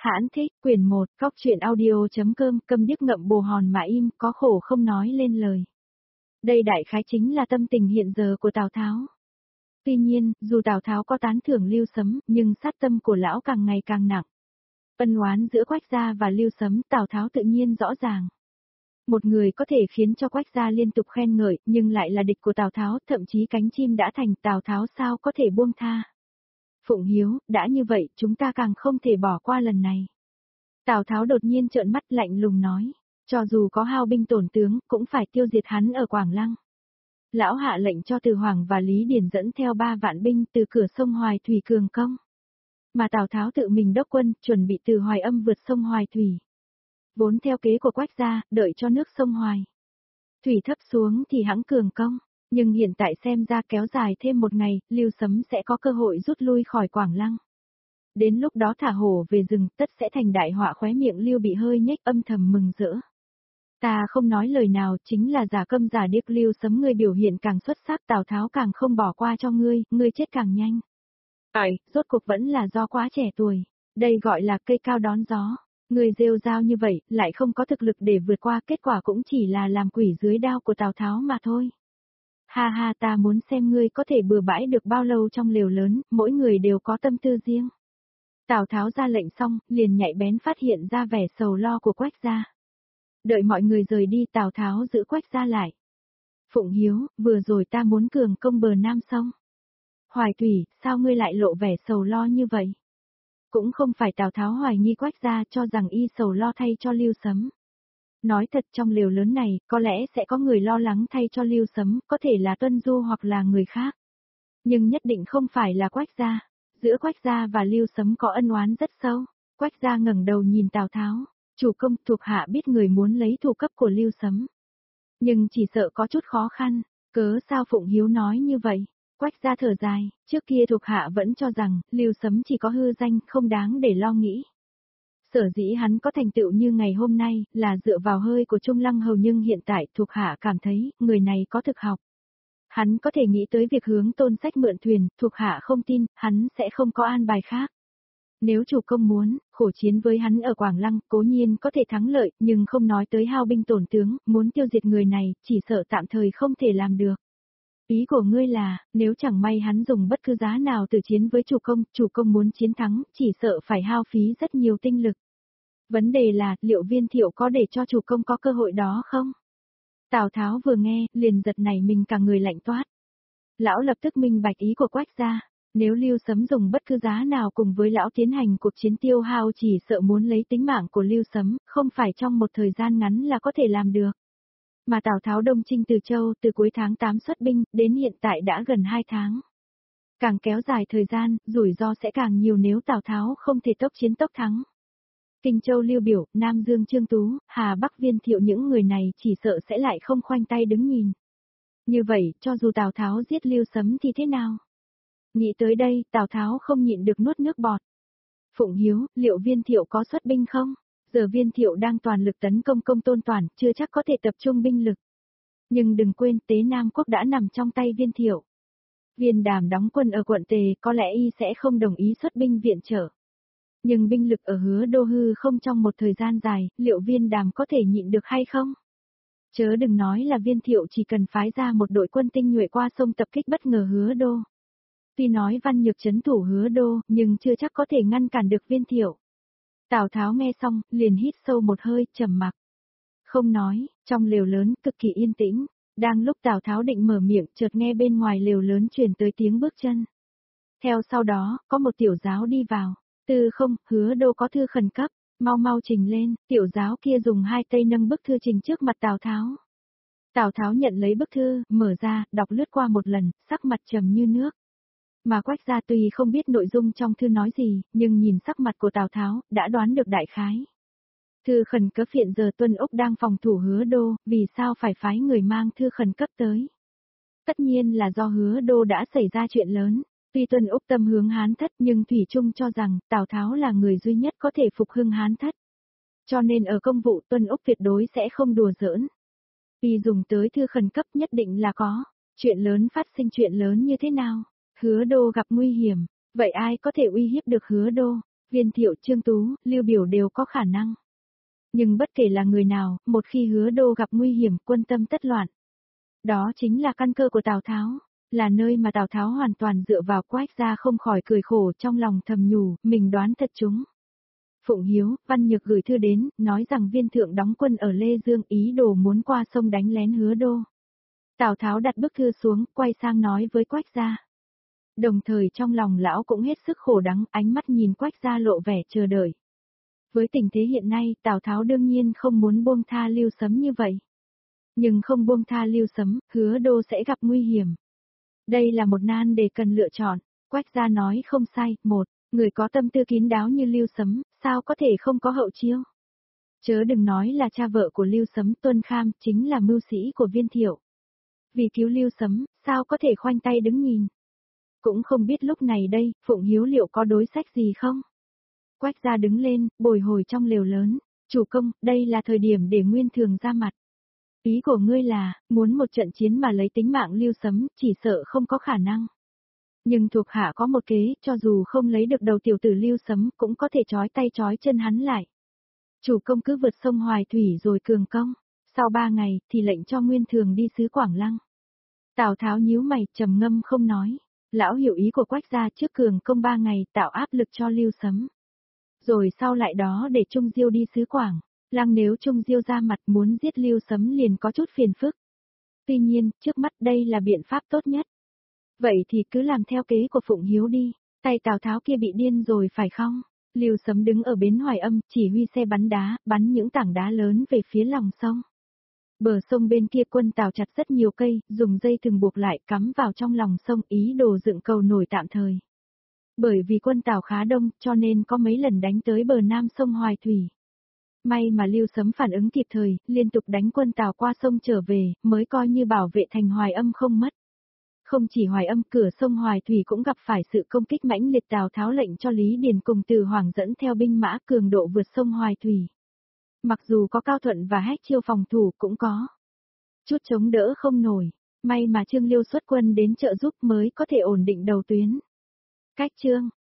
Hãn thích, quyển 1, Cóc truyện audio.com, câm điếc ngậm bồ hòn mà im, có khổ không nói lên lời. Đây đại khái chính là tâm tình hiện giờ của Tào Tháo. Tuy nhiên, dù Tào Tháo có tán thưởng Lưu Sấm, nhưng sát tâm của lão càng ngày càng nặng. Ân oán giữa Quách gia và Lưu Sấm, Tào Tháo tự nhiên rõ ràng. Một người có thể khiến cho Quách gia liên tục khen ngợi, nhưng lại là địch của Tào Tháo, thậm chí cánh chim đã thành, Tào Tháo sao có thể buông tha. Phụng Hiếu, đã như vậy, chúng ta càng không thể bỏ qua lần này. Tào Tháo đột nhiên trợn mắt lạnh lùng nói, cho dù có hao binh tổn tướng, cũng phải tiêu diệt hắn ở Quảng Lăng. Lão hạ lệnh cho Từ Hoàng và Lý Điền dẫn theo 3 vạn binh từ cửa sông Hoài Thủy cường công. Mà Tào Tháo tự mình đốc quân, chuẩn bị từ Hoài Âm vượt sông Hoài Thủy. Vốn theo kế của Quách gia, đợi cho nước sông Hoài Thủy thấp xuống thì hãng cường công. Nhưng hiện tại xem ra kéo dài thêm một ngày, Lưu Sấm sẽ có cơ hội rút lui khỏi Quảng Lăng. Đến lúc đó thả hổ về rừng, tất sẽ thành đại họa. Khóe miệng Lưu Bị hơi nhếch, âm thầm mừng rỡ. Ta không nói lời nào, chính là giả câm giả điếc. Lưu Sấm, ngươi biểu hiện càng xuất sắc, Tào Tháo càng không bỏ qua cho ngươi chết càng nhanh. Rốt cuộc vẫn là do quá trẻ tuổi. Đây gọi là cây cao đón gió. Ngươi rêu rao như vậy, lại không có thực lực để vượt qua, kết quả cũng chỉ là làm quỷ dưới đao của Tào Tháo mà thôi. Ha ha, ta muốn xem ngươi có thể bừa bãi được bao lâu trong lều lớn, mỗi người đều có tâm tư riêng. Tào Tháo ra lệnh xong, liền nhạy bén phát hiện ra vẻ sầu lo của Quách gia. Đợi mọi người rời đi, Tào Tháo giữ Quách gia lại. Phụng Hiếu, vừa rồi ta muốn cường công bờ Nam sông Hoài Thủy, sao ngươi lại lộ vẻ sầu lo như vậy? Cũng không phải Tào Tháo hoài nghi Quách gia, cho rằng y sầu lo thay cho Lưu Sấm. Nói thật, trong lều lớn này, có lẽ sẽ có người lo lắng thay cho Lưu Sấm, có thể là Tuân Du hoặc là người khác. Nhưng nhất định không phải là Quách gia. Giữa Quách gia và Lưu Sấm có ân oán rất sâu. Quách gia ngẩng đầu nhìn Tào Tháo, chủ công, thuộc hạ biết người muốn lấy thủ cấp của Lưu Sấm. Nhưng chỉ sợ có chút khó khăn, cớ sao Phụng Hiếu nói như vậy? Quách gia thở dài, trước kia thuộc hạ vẫn cho rằng, Lưu Sấm chỉ có hư danh, không đáng để lo nghĩ. Sở dĩ hắn có thành tựu như ngày hôm nay, là dựa vào hơi của Trung Lăng Hầu, nhưng hiện tại thuộc hạ cảm thấy, người này có thực học. Hắn có thể nghĩ tới việc hướng Tôn Sách mượn thuyền, thuộc hạ không tin, hắn sẽ không có an bài khác. Nếu chủ công muốn, khổ chiến với hắn ở Quảng Lăng, cố nhiên có thể thắng lợi, nhưng không nói tới hao binh tổn tướng, muốn tiêu diệt người này, chỉ sợ tạm thời không thể làm được. Ý của ngươi là, nếu chẳng may hắn dùng bất cứ giá nào từ chiến với chủ công muốn chiến thắng, chỉ sợ phải hao phí rất nhiều tinh lực. Vấn đề là, liệu Viên Thiệu có để cho chủ công có cơ hội đó không? Tào Tháo vừa nghe, liền giật nảy mình, cả người lạnh toát. Lão lập tức minh bạch ý của Quách gia. Nếu Lưu Sấm dùng bất cứ giá nào cùng với lão tiến hành cuộc chiến tiêu hao, chỉ sợ muốn lấy tính mạng của Lưu Sấm, không phải trong một thời gian ngắn là có thể làm được. Mà Tào Tháo đông chinh Từ Châu, từ cuối tháng 8 xuất binh, đến hiện tại đã gần 2 tháng. Càng kéo dài thời gian, rủi ro sẽ càng nhiều nếu Tào Tháo không thể tốc chiến tốc thắng. Kinh Châu Lưu Biểu, Nam Dương Trương Tú, Hà Bắc Viên Thiệu, những người này chỉ sợ sẽ lại không khoanh tay đứng nhìn. Như vậy, cho dù Tào Tháo giết Lưu Sấm thì thế nào? Nghĩ tới đây, Tào Tháo không nhịn được nuốt nước bọt. Phụng Hiếu, liệu Viên Thiệu có xuất binh không? Giờ Viên Thiệu đang toàn lực tấn công Công Tôn Toản, chưa chắc có thể tập trung binh lực. Nhưng đừng quên, Tế Nam Quốc đã nằm trong tay Viên Thiệu. Viên Đàm đóng quân ở quận Tề, có lẽ y sẽ không đồng ý xuất binh viện trợ. Nhưng binh lực ở Hứa Đô hư không trong một thời gian dài, liệu Viên Đàm có thể nhịn được hay không? Chớ đừng nói là Viên Thiệu chỉ cần phái ra một đội quân tinh nhuệ qua sông tập kích bất ngờ Hứa Đô. Tuy nói Văn Nhược trấn thủ Hứa Đô, nhưng chưa chắc có thể ngăn cản được Viên Thiệu. Tào Tháo nghe xong, liền hít sâu một hơi, trầm mặc. Không nói, trong lều lớn cực kỳ yên tĩnh. Đang lúc Tào Tháo định mở miệng, chợt nghe bên ngoài lều lớn truyền tới tiếng bước chân. Theo sau đó, có một tiểu giáo đi vào. Tư không, Hứa Đô có thư khẩn cấp, mau mau trình lên. Tiểu giáo kia dùng 2 tay nâng bức thư trình trước mặt Tào Tháo. Tào Tháo nhận lấy bức thư, mở ra, đọc lướt qua một lần, sắc mặt trầm như nước. Mà Quách gia tuy không biết nội dung trong thư nói gì, nhưng nhìn sắc mặt của Tào Tháo, đã đoán được đại khái. Thư khẩn cấp hiện giờ Tuân Úc đang phòng thủ Hứa Đô, vì sao phải phái người mang thư khẩn cấp tới? Tất nhiên là do Hứa Đô đã xảy ra chuyện lớn. Tuy Tuân Úc tâm hướng Hán Thất, nhưng thủy chung cho rằng Tào Tháo là người duy nhất có thể phục hưng Hán Thất. Cho nên ở công vụ Tuân Úc tuyệt đối sẽ không đùa giỡn. Vì dùng tới thư khẩn cấp nhất định là có chuyện lớn phát sinh. Chuyện lớn như thế nào? Hứa Đô gặp nguy hiểm, vậy ai có thể uy hiếp được Hứa Đô? Viên Thiệu, Trương Tú, Lưu Biểu đều có khả năng. Nhưng bất kể là người nào, một khi Hứa Đô gặp nguy hiểm, quân tâm tất loạn. Đó chính là căn cơ của Tào Tháo, là nơi mà Tào Tháo hoàn toàn dựa vào. Quách gia không khỏi cười khổ trong lòng thầm nhủ, mình đoán thật chúng. Phụng Hiếu, Văn Nhược gửi thư đến, nói rằng Viên Thượng đóng quân ở Lê Dương, ý đồ muốn qua sông đánh lén Hứa Đô. Tào Tháo đặt bức thư xuống, quay sang nói với Quách gia. Đồng thời trong lòng lão cũng hết sức khổ đắng, ánh mắt nhìn Quách gia lộ vẻ chờ đợi. Với tình thế hiện nay, Tào Tháo đương nhiên không muốn buông tha Lưu Sấm như vậy. Nhưng không buông tha Lưu Sấm, Hứa Đô sẽ gặp nguy hiểm. Đây là một nan đề cần lựa chọn. Quách gia nói không sai, một, người có tâm tư kín đáo như Lưu Sấm, sao có thể không có hậu chiêu. Chớ đừng nói là cha vợ của Lưu Sấm, Tuân Kham, chính là mưu sĩ của Viên Thiệu. Vì cứu Lưu Sấm, sao có thể khoanh tay đứng nhìn. Cũng không biết lúc này đây, Phụng Hiếu liệu có đối sách gì không? Quách gia đứng lên, bồi hồi trong lều lớn. Chủ công, đây là thời điểm để Nguyên Thường ra mặt. Ý của ngươi là, muốn một trận chiến mà lấy tính mạng Lưu Sấm, chỉ sợ không có khả năng. Nhưng thuộc hạ có một kế, cho dù không lấy được đầu tiểu tử Lưu Sấm, cũng có thể trói tay trói chân hắn lại. Chủ công cứ vượt sông Hoài Thủy rồi cường công. Sau 3 ngày, thì lệnh cho Nguyên Thường đi xứ Quảng Lăng. Tào Tháo nhíu mày, trầm ngâm không nói. Lão hiểu ý của Quách gia, trước cường công 3 ngày, tạo áp lực cho Lưu Sấm. Rồi sau lại đó để Trung Diêu đi xứ Quảng Lăng, nếu Trung Diêu ra mặt muốn giết Lưu Sấm liền có chút phiền phức. Tuy nhiên, trước mắt đây là biện pháp tốt nhất. Vậy thì cứ làm theo kế của Phụng Hiếu đi. Tay Tào Tháo kia bị điên rồi phải không? Lưu Sấm đứng ở bến Hoài Âm, chỉ huy xe bắn đá, bắn những tảng đá lớn về phía lòng sông. Bờ sông bên kia quân Tào chặt rất nhiều cây, dùng dây thừng buộc lại, cắm vào trong lòng sông, ý đồ dựng cầu nổi tạm thời. Bởi vì quân Tào khá đông, cho nên có mấy lần đánh tới bờ nam sông Hoài Thủy. May mà Lưu Sấm phản ứng kịp thời, liên tục đánh quân Tào qua sông trở về, mới coi như bảo vệ thành Hoài Âm không mất. Không chỉ Hoài Âm, cửa sông Hoài Thủy cũng gặp phải sự công kích mãnh liệt. Tào Tháo lệnh cho Lý Điền cùng Từ Hoàng dẫn theo binh mã cường độ vượt sông Hoài Thủy. Mặc dù có Cao Thuận và Hách Chiêu phòng thủ cũng có chút chống đỡ không nổi, may mà Trương Liêu xuất quân đến trợ giúp mới có thể ổn định đầu tuyến. Cách chương